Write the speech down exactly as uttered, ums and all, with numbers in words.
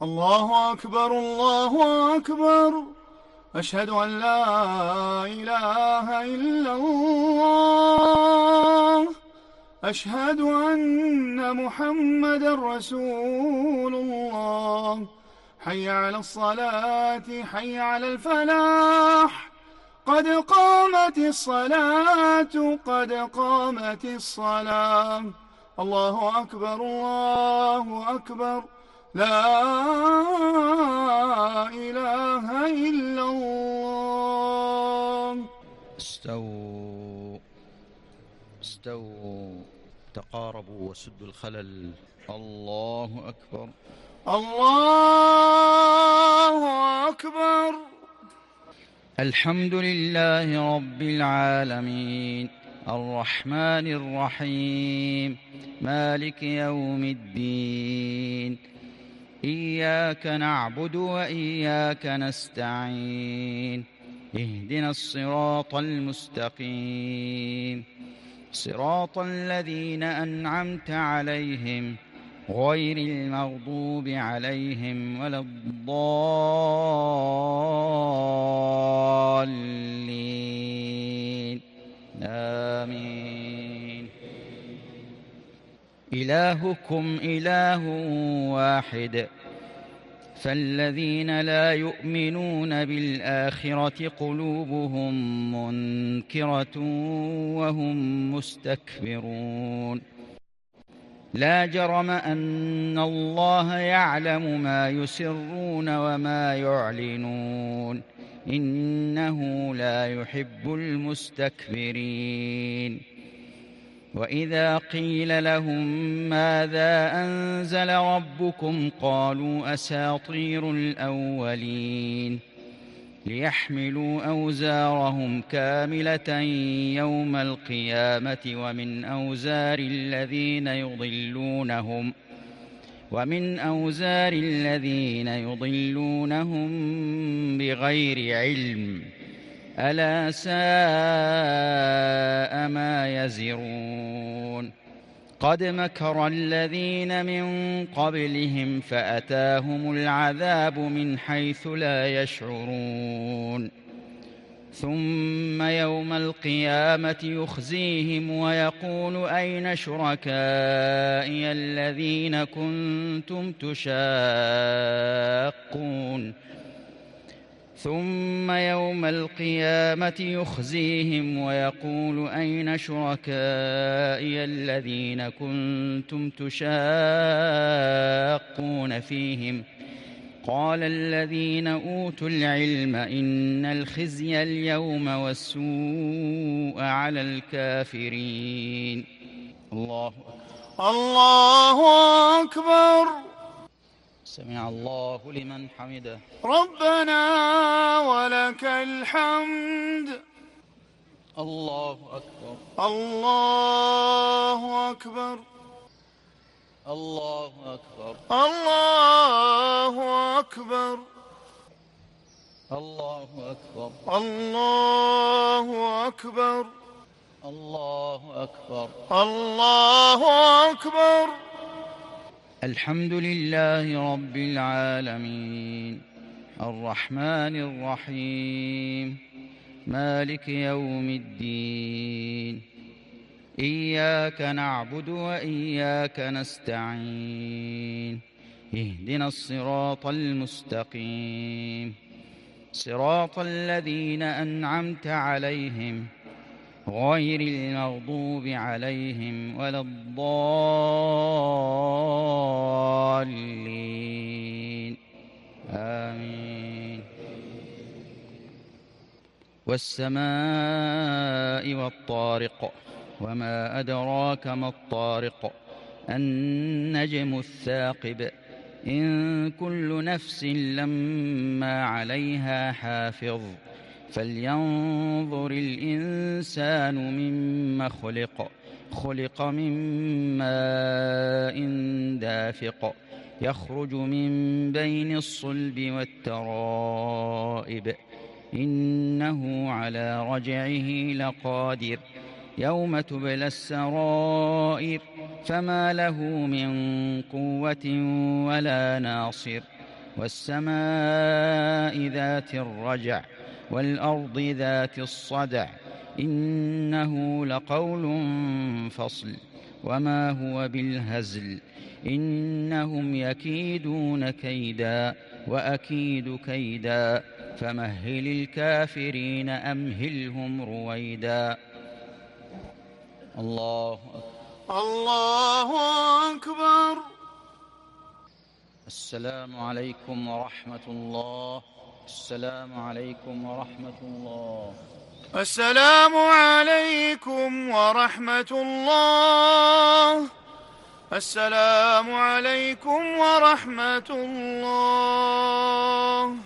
الله أكبر الله أكبر. أشهد أن لا إله إلا الله. أشهد أن محمدا رسول الله. حي على الصلاة حي على الفلاح. قد قامت الصلاة قد قامت الصلاة. الله أكبر الله أكبر. لا إله إلا الله. استووا استووا تقاربوا وسدوا الخلل. الله أكبر الله أكبر. الحمد لله رب العالمين الرحمن الرحيم مالك يوم الدين. إياك نعبد وإياك نستعين. اهدنا الصراط المستقيم صراط الذين أنعمت عليهم غير المغضوب عليهم ولا الضالين. آمين. إلهكم إله واحد فالذين لا يؤمنون بالآخرة قلوبهم منكرة وهم مستكبرون. لا جرم أن الله يعلم ما يسرون وما يعلنون إنه لا يحب المستكبرين. وإذا قيل لهم ماذا أنزل ربكم قالوا أساطير الأولين ليحملوا أوزارهم كاملة يوم القيامة ومن أوزار الذين يضلونهم ومن أوزار الذين يضلونهم بغير علم ألا ساء ما يزرون. قد مكر الذين من قبلهم فأتاهم العذاب من حيث لا يشعرون. ثم يوم القيامة يخزيهم ويقول أين شركائي الذين كنتم تشاقون ثم يوم القيامة يخزيهم ويقول أين شركائي الذين كنتم تشاقون فيهم قال الذين أوتوا العلم إن الخزي اليوم والسوء على الكافرين. الله أكبر. الله أكبر. سمع الله لمن حمده. ربنا ولك الحمد. الله أكبر. الله أكبر. الله أكبر. الله أكبر. الله أكبر. الله أكبر. الله أكبر. الله أكبر. الحمد لله رب العالمين الرحمن الرحيم مالك يوم الدين. إياك نعبد وإياك نستعين. اهدنا الصراط المستقيم صراط الذين أنعمت عليهم غير المغضوب عليهم ولا الضالين. آمين. والسماء والطارق وما أدراك ما الطارق النجم الثاقب إن كل نفس لما عليها حافظ فلينظر الإنسان مما خلق خلق من ماء دافق يخرج من بين الصلب والترائب إنه على رجعه لقادر يوم تبلى السرائر فما له من قوة ولا ناصر والسماء ذات الرجع والأرض ذات الصدع إنه لقول فصل وما هو بالهزل إنهم يكيدون كيدا وأكيد كيدا فمهل الكافرين أمهلهم رويدا. الله أكبر. الله أكبر. السلام عليكم ورحمة الله. السلام عليكم ورحمة الله. السلام عليكم ورحمة الله. السلام عليكم ورحمة الله.